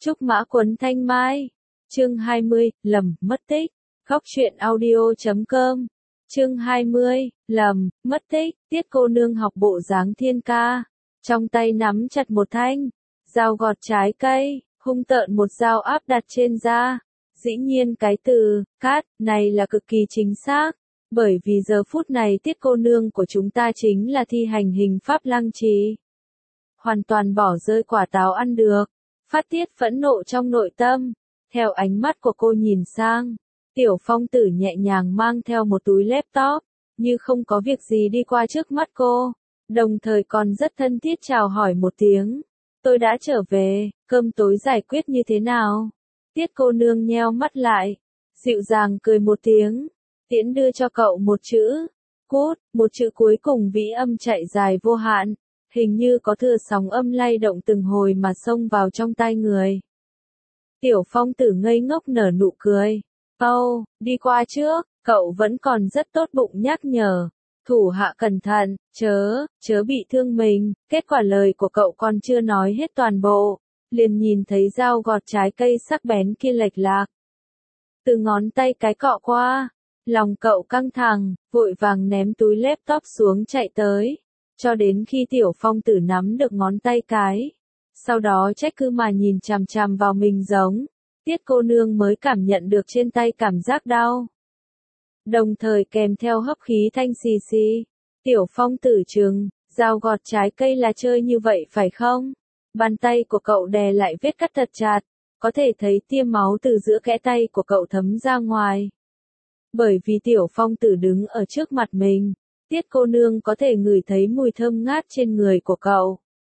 Trúc Mã Quấn Thanh Mai. Chương 20, lầm, mất tích. Góc truyện audio.com. Chương 20, lầm, mất tích. Tiết cô nương học bộ dáng thiên ca. Trong tay nắm chặt một thanh dao gọt trái cây, hung tợn một dao áp đặt trên da. Dĩ nhiên cái từ cát này là cực kỳ chính xác, bởi vì giờ phút này tiết cô nương của chúng ta chính là thi hành hình pháp lăng trì. Hoàn toàn bỏ rơi quả táo ăn được, phát tiết phẫn nộ trong nội tâm. Theo ánh mắt của cô nhìn sang, Tiểu Phong Tử nhẹ nhàng mang theo một túi laptop, như không có việc gì đi qua trước mắt cô, đồng thời còn rất thân thiết chào hỏi một tiếng. Tôi đã trở về, cơm tối giải quyết như thế nào? Tiết cô nương nheo mắt lại, dịu dàng cười một tiếng, tiễn đưa cho cậu một chữ, cút, một chữ cuối cùng vĩ âm chạy dài vô hạn, hình như có thừa sóng âm lay động từng hồi mà xông vào trong tai người. Tiểu Phong Tử ngây ngốc nở nụ cười. Đi qua trước, cậu vẫn còn rất tốt bụng nhắc nhở. Thủ hạ cẩn thận, chớ bị thương mình. Kết quả lời của cậu còn chưa nói hết toàn bộ, liền nhìn thấy dao gọt trái cây sắc bén kia lệch lạc. Từ ngón tay cái cọ qua, lòng cậu căng thẳng, vội vàng ném túi laptop xuống chạy tới, cho đến khi Tiểu Phong Tử nắm được ngón tay cái. Sau đó trách cứ mà nhìn chằm chằm vào mình giống. Tiết cô nương mới cảm nhận được trên tay cảm giác đau. Đồng thời kèm theo hấp khí thanh xì xì. Tiểu Phong Tử trừng, dao gọt trái cây là chơi như vậy phải không? Bàn tay của cậu đè lại vết cắt thật chặt, có thể thấy tia máu từ giữa kẽ tay của cậu thấm ra ngoài. Bởi vì Tiểu Phong Tử đứng ở trước mặt mình, Tiết cô nương có thể ngửi thấy mùi thơm ngát trên người của cậu.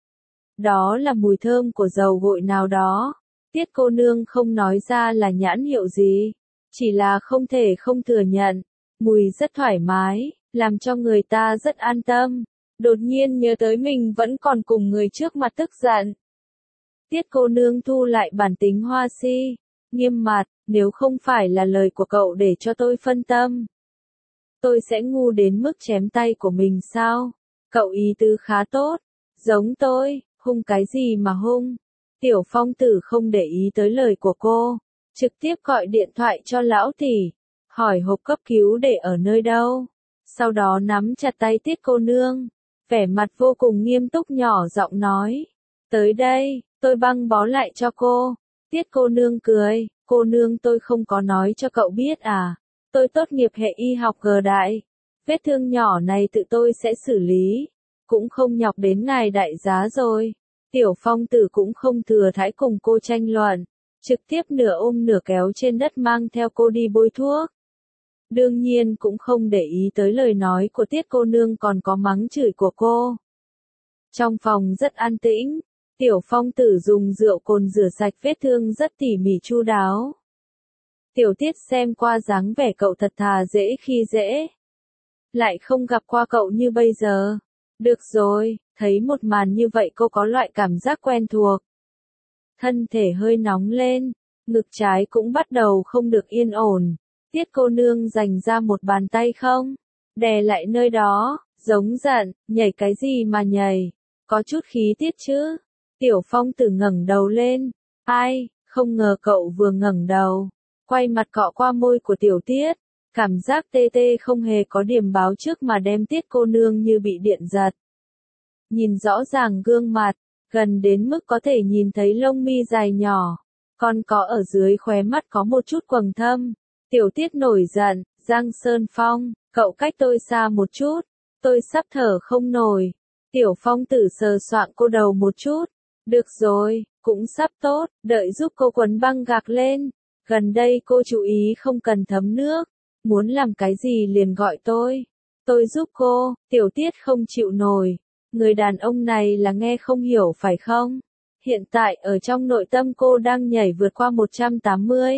Đó là mùi thơm của dầu gội nào đó. Tiết cô nương không nói ra là nhãn hiệu gì, chỉ là không thể không thừa nhận, mùi rất thoải mái, làm cho người ta rất an tâm. Đột nhiên nhớ tới mình vẫn còn cùng người trước mặt tức giận. Tiết cô nương thu lại bản tính hoa si, nghiêm mặt, nếu không phải là lời của cậu để cho tôi phân tâm, tôi sẽ ngu đến mức chém tay của mình sao? Cậu ý tứ khá tốt, giống tôi, hung cái gì mà hung? Tiểu Phong Tử không để ý tới lời của cô, trực tiếp gọi điện thoại cho lão tỷ, hỏi hộp cấp cứu để ở nơi đâu. Sau đó nắm chặt tay Tiết cô nương, vẻ mặt vô cùng nghiêm túc nhỏ giọng nói, tới đây, tôi băng bó lại cho cô. Tiết cô nương cười, cô nương tôi không có nói cho cậu biết à, tôi tốt nghiệp hệ y học G đại, vết thương nhỏ này tự tôi sẽ xử lý, cũng không nhọc đến ngài đại giá rồi. Tiểu Phong Tử cũng không thừa thãi cùng cô tranh luận, trực tiếp nửa ôm nửa kéo trên đất mang theo cô đi bôi thuốc. Đương nhiên cũng không để ý tới lời nói của Tiết cô nương còn có mắng chửi của cô. Trong phòng rất an tĩnh, Tiểu Phong Tử dùng rượu cồn rửa sạch vết thương rất tỉ mỉ chu đáo. Tiểu Tiết xem qua dáng vẻ cậu thật thà dễ khi dễ. Lại không gặp qua cậu như bây giờ. Được rồi, thấy một màn như vậy cô có loại cảm giác quen thuộc. Thân thể hơi nóng lên, ngực trái cũng bắt đầu không được yên ổn. Tiết cô nương dành ra một bàn tay không, đè lại nơi đó, giống giận, nhảy cái gì mà nhảy, có chút khí tiết chứ. Tiểu Phong Tử ngẩng đầu lên, ai, không ngờ cậu vừa ngẩng đầu, quay mặt cọ qua môi của Tiểu Tiết, cảm giác tê tê không hề có điểm báo trước mà đem Tiết cô nương như bị điện giật. Nhìn rõ ràng gương mặt, gần đến mức có thể nhìn thấy lông mi dài nhỏ, còn có ở dưới khóe mắt có một chút quầng thâm. Tiểu Tiết nổi giận, Giang Sơn Phong, cậu cách tôi xa một chút, tôi sắp thở không nổi. Tiểu Phong Tử sờ soạng cô đầu một chút, được rồi, cũng sắp tốt, đợi giúp cô quấn băng gạc lên. Gần đây cô chú ý không cần thấm nước, muốn làm cái gì liền gọi tôi giúp cô. Tiểu Tiết không chịu nổi, người đàn ông này là nghe không hiểu phải không? Hiện tại ở trong nội tâm cô đang nhảy vượt qua 180.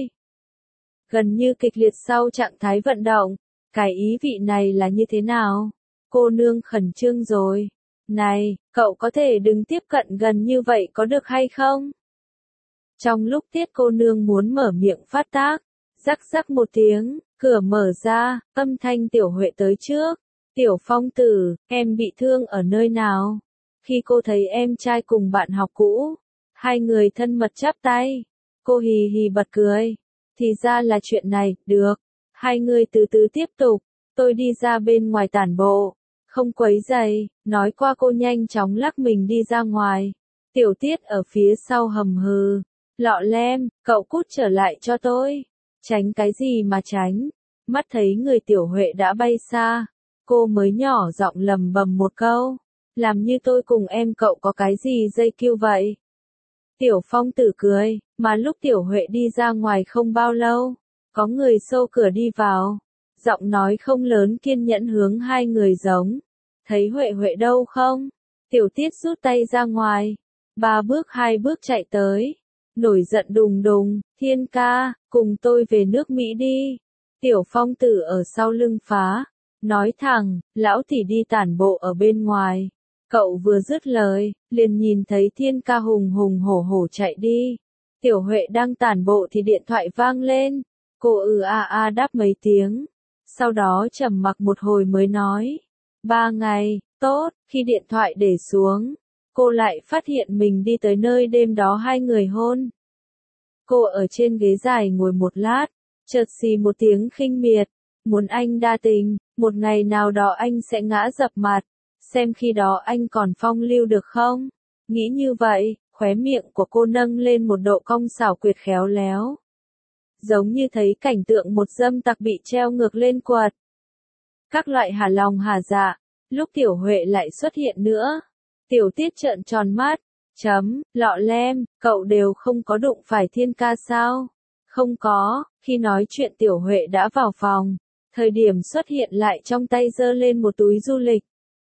Gần như kịch liệt sau trạng thái vận động, cái ý vị này là như thế nào? Cô nương khẩn trương rồi. Này, cậu có thể đừng tiếp cận gần như vậy có được hay không? Trong lúc Tiết cô nương muốn mở miệng phát tác, rắc rắc một tiếng, cửa mở ra, âm thanh Tiểu Huệ tới trước. Tiểu Phong Tử, em bị thương ở nơi nào? Khi cô thấy em trai cùng bạn học cũ, Hai người thân mật chắp tay. Cô hì hì bật cười. Thì ra là chuyện này, được. Hai người từ từ tiếp tục. Tôi đi ra bên ngoài tản bộ. Không quấy rầy, nói qua cô nhanh chóng lắc mình đi ra ngoài. Tiểu Tiết ở phía sau hầm hừ. Lọ Lem, cậu cút trở lại cho tôi. Tránh cái gì mà tránh. Mắt thấy người Tiểu Huệ đã bay xa. Cô mới nhỏ giọng lầm bầm một câu. Làm như tôi cùng em cậu có cái gì dây kêu vậy. Tiểu Phong Tử cười, mà lúc Tiểu Huệ đi ra ngoài không bao lâu. Có người xô cửa đi vào. Giọng nói không lớn kiên nhẫn hướng hai người giống. Thấy Huệ Huệ đâu không? Tiểu Tiết rút tay ra ngoài. 3 bước 2 bước chạy tới. Nổi giận đùng đùng, Thiên ca, cùng tôi về nước Mỹ đi. Tiểu Phong Tử ở sau lưng phá. Nói thẳng, lão tỷ đi tản bộ ở bên ngoài. Cậu vừa dứt lời, liền nhìn thấy Thiên ca hùng hùng hổ hổ chạy đi. Tiểu Huệ đang tản bộ thì điện thoại vang lên. Cô đáp mấy tiếng. Sau đó trầm mặc một hồi mới nói. 3 ngày, tốt, khi điện thoại để xuống. Cô lại phát hiện mình đi tới nơi đêm đó hai người hôn. Cô ở trên ghế dài ngồi một lát, chợt xì một tiếng khinh miệt. Muốn anh đa tình, một ngày nào đó anh sẽ ngã dập mặt. Xem khi đó anh còn phong lưu được không? Nghĩ như vậy, khóe miệng của cô nâng lên một độ cong xảo quyệt khéo léo. Giống như thấy cảnh tượng một dâm tặc bị treo ngược lên quật. Các loại hà lòng hà dạ, lúc Tiểu Huệ lại xuất hiện nữa. Tiểu Tiết trợn tròn mắt. Lọ Lem, cậu đều không có đụng phải Thiên ca sao? Không có, khi nói chuyện Tiểu Huệ đã vào phòng. Thời điểm xuất hiện lại trong tay giơ lên một túi du lịch.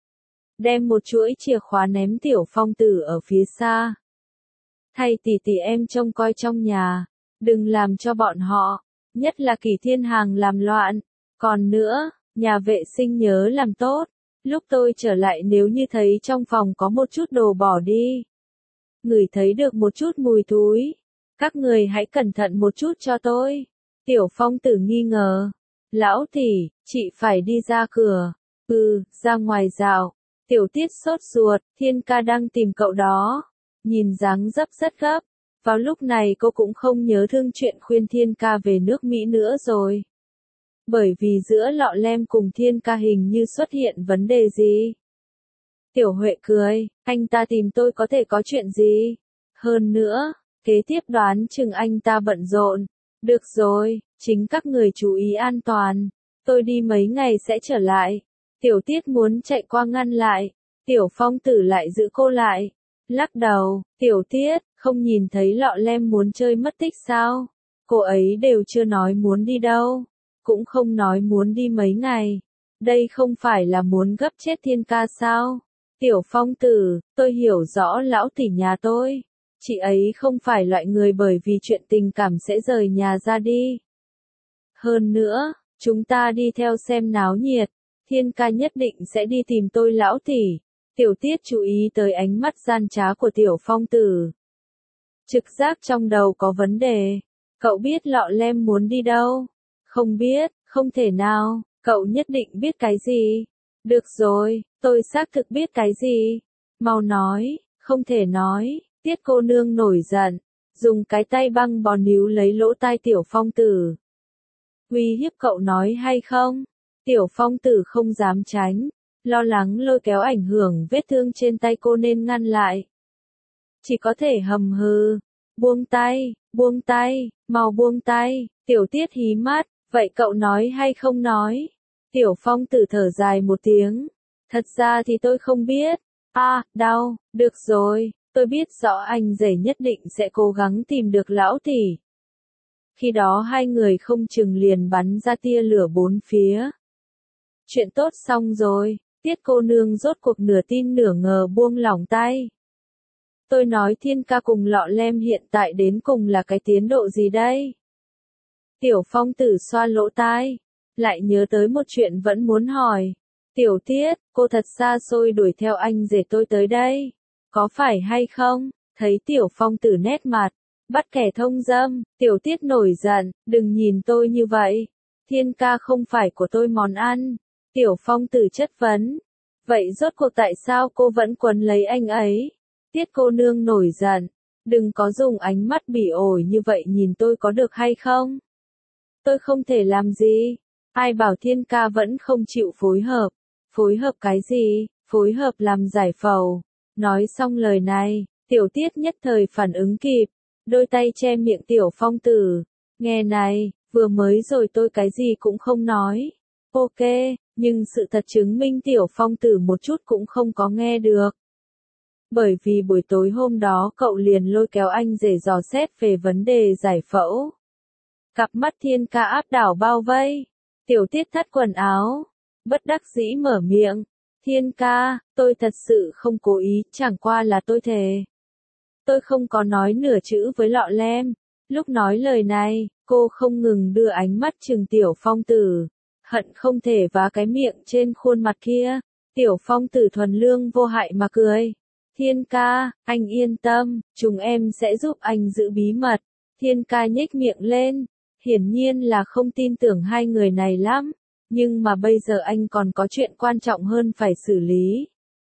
Đem một chuỗi chìa khóa ném Tiểu Phong Tử ở phía xa. Thay tỷ tỷ em trông coi trong nhà. Đừng làm cho bọn họ, nhất là Kỳ Thiên Hàng làm loạn. Còn nữa, nhà vệ sinh nhớ làm tốt. Lúc tôi trở lại nếu như thấy trong phòng có một chút đồ bỏ đi. Ngửi thấy được một chút mùi thúi. Các người hãy cẩn thận một chút cho tôi. Tiểu Phong Tử nghi ngờ. Lão tỷ, chị phải đi ra cửa. Ra ngoài dạo. Tiểu Tiết sốt ruột, Thiên ca đang tìm cậu đó. Nhìn dáng dấp rất gấp. Vào lúc này cô cũng không nhớ thương chuyện khuyên Thiên ca về nước Mỹ nữa rồi. Bởi vì giữa Lọ Lem cùng Thiên ca hình như xuất hiện vấn đề gì. Tiểu Huệ cười, anh ta tìm tôi có thể có chuyện gì. Hơn nữa, kế tiếp đoán chừng anh ta bận rộn. Được rồi, chính các người chú ý an toàn. Tôi đi mấy ngày sẽ trở lại. Tiểu Tiết muốn chạy qua ngăn lại. Tiểu Phong Tử lại giữ cô lại. Lắc đầu, Tiểu Tiết, không nhìn thấy Lọ Lem muốn chơi mất tích sao? Cô ấy đều chưa nói muốn đi đâu. Cũng không nói muốn đi mấy ngày. Đây không phải là muốn gấp chết Thiên ca sao? Tiểu Phong Tử, tôi hiểu rõ lão tỷ nhà tôi. Chị ấy không phải loại người bởi vì chuyện tình cảm sẽ rời nhà ra đi. Hơn nữa, chúng ta đi theo xem náo nhiệt. Thiên ca nhất định sẽ đi tìm tôi lão tỷ. Tiểu Tiết chú ý tới ánh mắt gian trá của Tiểu Phong Tử. Trực giác trong đầu có vấn đề. Cậu biết Lọ Lem muốn đi đâu? Không biết, không thể nào, cậu nhất định biết cái gì? Được rồi, tôi xác thực biết cái gì? Mau nói, không thể nói. Tiết cô nương nổi giận, dùng cái tay băng bó níu lấy lỗ tai Tiểu Phong Tử. Uy hiếp cậu nói hay không? Tiểu Phong Tử không dám tránh, lo lắng lôi kéo ảnh hưởng vết thương trên tay cô nên ngăn lại. Chỉ có thể hầm hừ, buông tay, mau buông tay. Tiểu Tiết hí mắt, vậy cậu nói hay không nói? Tiểu Phong Tử thở dài một tiếng. Thật ra thì tôi không biết. Đau, được rồi, tôi biết rõ anh rể nhất định sẽ cố gắng tìm được lão tỷ. Khi đó hai người không chừng liền bắn ra tia lửa bốn phía. Chuyện tốt xong rồi, Tiết cô nương rốt cuộc nửa tin nửa ngờ buông lỏng tay. Tôi nói Thiên ca cùng Lọ Lem hiện tại đến cùng là cái tiến độ gì đây? Tiểu Phong Tử xoa lỗ tai, lại nhớ tới một chuyện vẫn muốn hỏi. Tiểu Tiết, cô thật xa xôi đuổi theo anh rể tôi tới đây. Có phải hay không? Thấy Tiểu Phong Tử nét mặt, bắt kẻ thông dâm, Tiểu Tiết nổi giận, đừng nhìn tôi như vậy. Thiên ca không phải của tôi món ăn. Tiểu Phong Tử chất vấn. Vậy rốt cuộc tại sao cô vẫn quấn lấy anh ấy? Tiết cô nương nổi giận. Đừng có dùng ánh mắt bỉ ổi như vậy nhìn tôi có được hay không? Tôi không thể làm gì. Ai bảo Thiên ca vẫn không chịu phối hợp. Phối hợp cái gì? Phối hợp làm giải phẫu. Nói xong lời này, Tiểu Tiết nhất thời phản ứng kịp. Đôi tay che miệng Tiểu Phong Tử. Nghe này, vừa mới rồi tôi cái gì cũng không nói. Ok, nhưng sự thật chứng minh Tiểu Phong Tử một chút cũng không có nghe được. Bởi vì buổi tối hôm đó cậu liền lôi kéo anh rể dò xét về vấn đề giải phẫu. Cặp mắt Thiên ca áp đảo bao vây. Tiểu Tiết thắt quần áo. Bất đắc dĩ mở miệng. Thiên ca, tôi thật sự không cố ý, chẳng qua là tôi thề. Tôi không có nói nửa chữ với Lọ Lem. Lúc nói lời này, cô không ngừng đưa ánh mắt trừng Tiểu Phong Tử. Hận không thể vá cái miệng trên khuôn mặt kia. Tiểu Phong Tử thuần lương vô hại mà cười. Thiên ca, anh yên tâm, chúng em sẽ giúp anh giữ bí mật. Thiên ca nhếch miệng lên. Hiển nhiên là không tin tưởng hai người này lắm. Nhưng mà bây giờ anh còn có chuyện quan trọng hơn phải xử lý.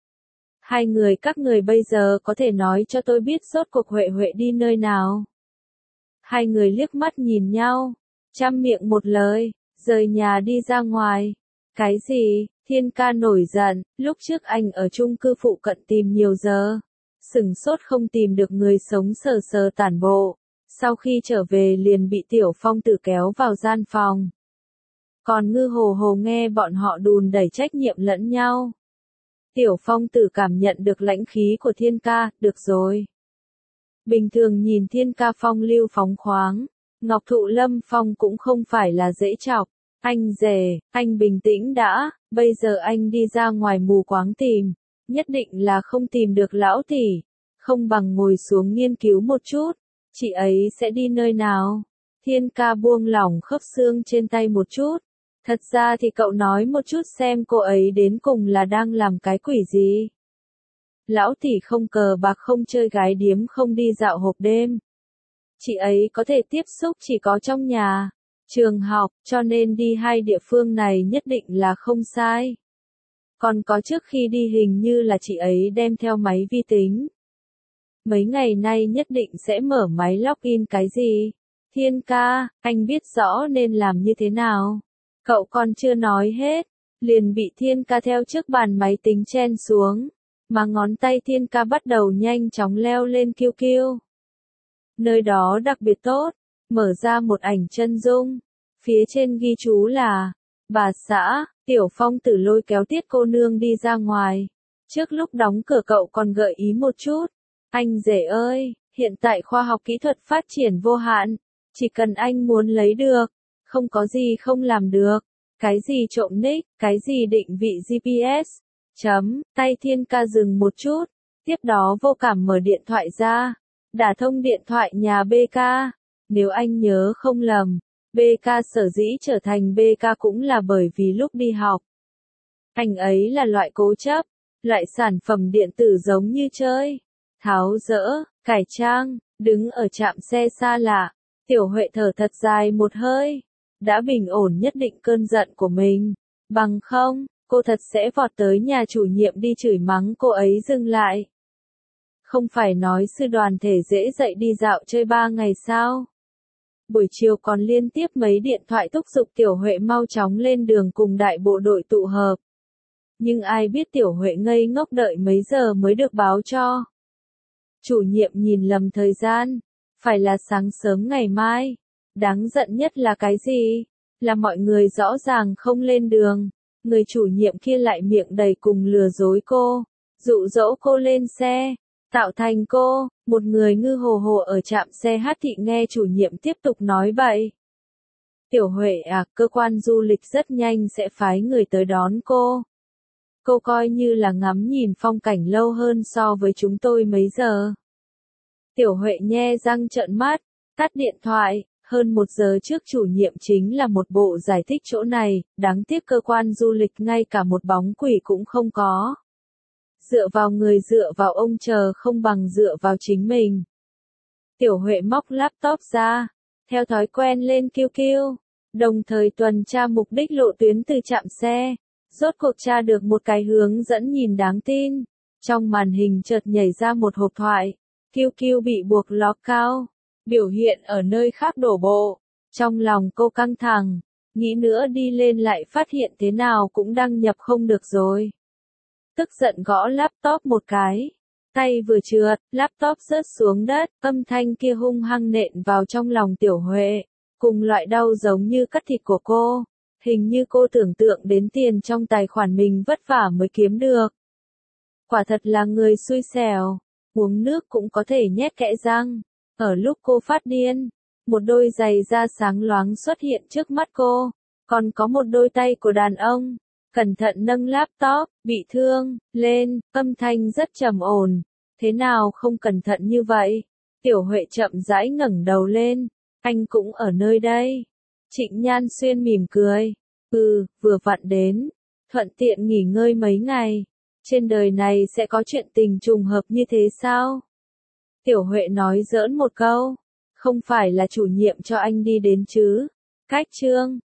Hai người các người bây giờ có thể nói cho tôi biết rốt cuộc Huệ Huệ đi nơi nào. Hai người liếc mắt nhìn nhau. Trăm miệng một lời, rời nhà đi ra ngoài. Cái gì? Thiên ca nổi giận, lúc trước anh ở chung cư phụ cận tìm nhiều giờ. Sửng sốt không tìm được người sống sờ sờ tản bộ. Sau khi trở về liền bị Tiểu Phong Tử kéo vào gian phòng. Còn Ngư Hồ Hồ nghe bọn họ đùn đẩy trách nhiệm lẫn nhau. Tiểu Phong Tử cảm nhận được lãnh khí của Thiên ca, được rồi. Bình thường nhìn Thiên ca phong lưu phóng khoáng, Ngọc Thụ Lâm Phong cũng không phải là dễ chọc. Anh rể, anh bình tĩnh đã, bây giờ anh đi ra ngoài mù quáng tìm, nhất định là không tìm được lão tỷ, không bằng ngồi xuống nghiên cứu một chút, chị ấy sẽ đi nơi nào? Thiên ca buông lỏng khớp xương trên tay một chút, thật ra thì cậu nói một chút xem cô ấy đến cùng là đang làm cái quỷ gì? Lão tỷ không cờ bạc không chơi gái điếm không đi dạo hộp đêm. Chị ấy có thể tiếp xúc chỉ có trong nhà. Trường học, cho nên đi hai địa phương này nhất định là không sai. Còn có trước khi đi hình như là chị ấy đem theo máy vi tính. Mấy ngày nay nhất định sẽ mở máy login cái gì? Thiên ca, anh biết rõ nên làm như thế nào. Cậu còn chưa nói hết, liền bị Thiên ca theo trước bàn máy tính chen xuống, mà ngón tay Thiên ca bắt đầu nhanh chóng leo lên QQ. Nơi đó đặc biệt tốt. Mở ra một ảnh chân dung, phía trên ghi chú là, bà xã, Tiểu Phong Tử lôi kéo Tiết cô nương đi ra ngoài. Trước lúc đóng cửa cậu còn gợi ý một chút, anh rể ơi, hiện tại khoa học kỹ thuật phát triển vô hạn, chỉ cần anh muốn lấy được, không có gì không làm được, cái gì trộm nick, cái gì định vị GPS. Tay Thiên ca dừng một chút, tiếp đó vô cảm mở điện thoại ra, đả thông điện thoại nhà BK. Nếu anh nhớ không lầm, BK sở dĩ trở thành BK cũng là bởi vì lúc đi học. Anh ấy là loại cố chấp, loại sản phẩm điện tử giống như chơi, tháo dỡ, cải trang, đứng ở trạm xe xa lạ. Tiểu Huệ thở thật dài một hơi, đã bình ổn nhất định cơn giận của mình. Bằng không, cô thật sẽ vọt tới nhà chủ nhiệm đi chửi mắng cô ấy dừng lại. Không phải nói sư đoàn thể dễ dậy đi dạo chơi 3 ngày sao? Buổi chiều còn liên tiếp mấy điện thoại thúc giục Tiểu Huệ mau chóng lên đường cùng đại bộ đội tụ hợp. Nhưng ai biết Tiểu Huệ ngây ngốc đợi mấy giờ mới được báo cho. Chủ nhiệm nhìn lầm thời gian, phải là sáng sớm ngày mai. Đáng giận nhất là cái gì? Là mọi người rõ ràng không lên đường. Người chủ nhiệm kia lại miệng đầy cùng lừa dối cô, dụ dỗ cô lên xe. Tạo thành cô, một người Ngư Hồ Hồ ở trạm xe hát thị nghe chủ nhiệm tiếp tục nói bậy. Tiểu Huệ à, cơ quan du lịch rất nhanh sẽ phái người tới đón cô. Cô coi như là ngắm nhìn phong cảnh lâu hơn so với chúng tôi mấy giờ. Tiểu Huệ nhe răng trợn mắt, tắt điện thoại, hơn 1 giờ trước chủ nhiệm chính là một bộ giải thích chỗ này, đáng tiếc cơ quan du lịch ngay cả một bóng quỷ cũng không có. Dựa vào người dựa vào ông chờ không bằng dựa vào chính mình. Tiểu Huệ móc laptop ra, theo thói quen lên QQ, đồng thời tuần tra mục đích lộ tuyến từ trạm xe. Rốt cuộc tra được một cái hướng dẫn nhìn đáng tin. Trong màn hình chợt nhảy ra một hộp thoại. Kiêu Kiêu bị buộc lockout, biểu hiện ở nơi khác đổ bộ. Trong lòng cô căng thẳng, nghĩ nữa đi lên lại phát hiện thế nào cũng đăng nhập không được rồi. Tức giận gõ laptop một cái. Tay vừa trượt, laptop rớt xuống đất, âm thanh kia hung hăng nện vào trong lòng Tiểu Huệ. Cùng loại đau giống như cắt thịt của cô. Hình như cô tưởng tượng đến tiền trong tài khoản mình vất vả mới kiếm được. Quả thật là người xui xẻo. Uống nước cũng có thể nhét kẽ răng. Ở lúc cô phát điên, một đôi giày da sáng loáng xuất hiện trước mắt cô. Còn có một đôi tay của đàn ông. Cẩn thận nâng laptop, bị thương, lên, âm thanh rất trầm ổn. Thế nào không cẩn thận như vậy? Tiểu Huệ chậm rãi ngẩng đầu lên. Anh cũng ở nơi đây. Trịnh Nhan Xuyên mỉm cười. Vừa vặn đến. Thuận tiện nghỉ ngơi mấy ngày. Trên đời này sẽ có chuyện tình trùng hợp như thế sao? Tiểu Huệ nói giỡn một câu. Không phải là chủ nhiệm cho anh đi đến chứ? Cách chương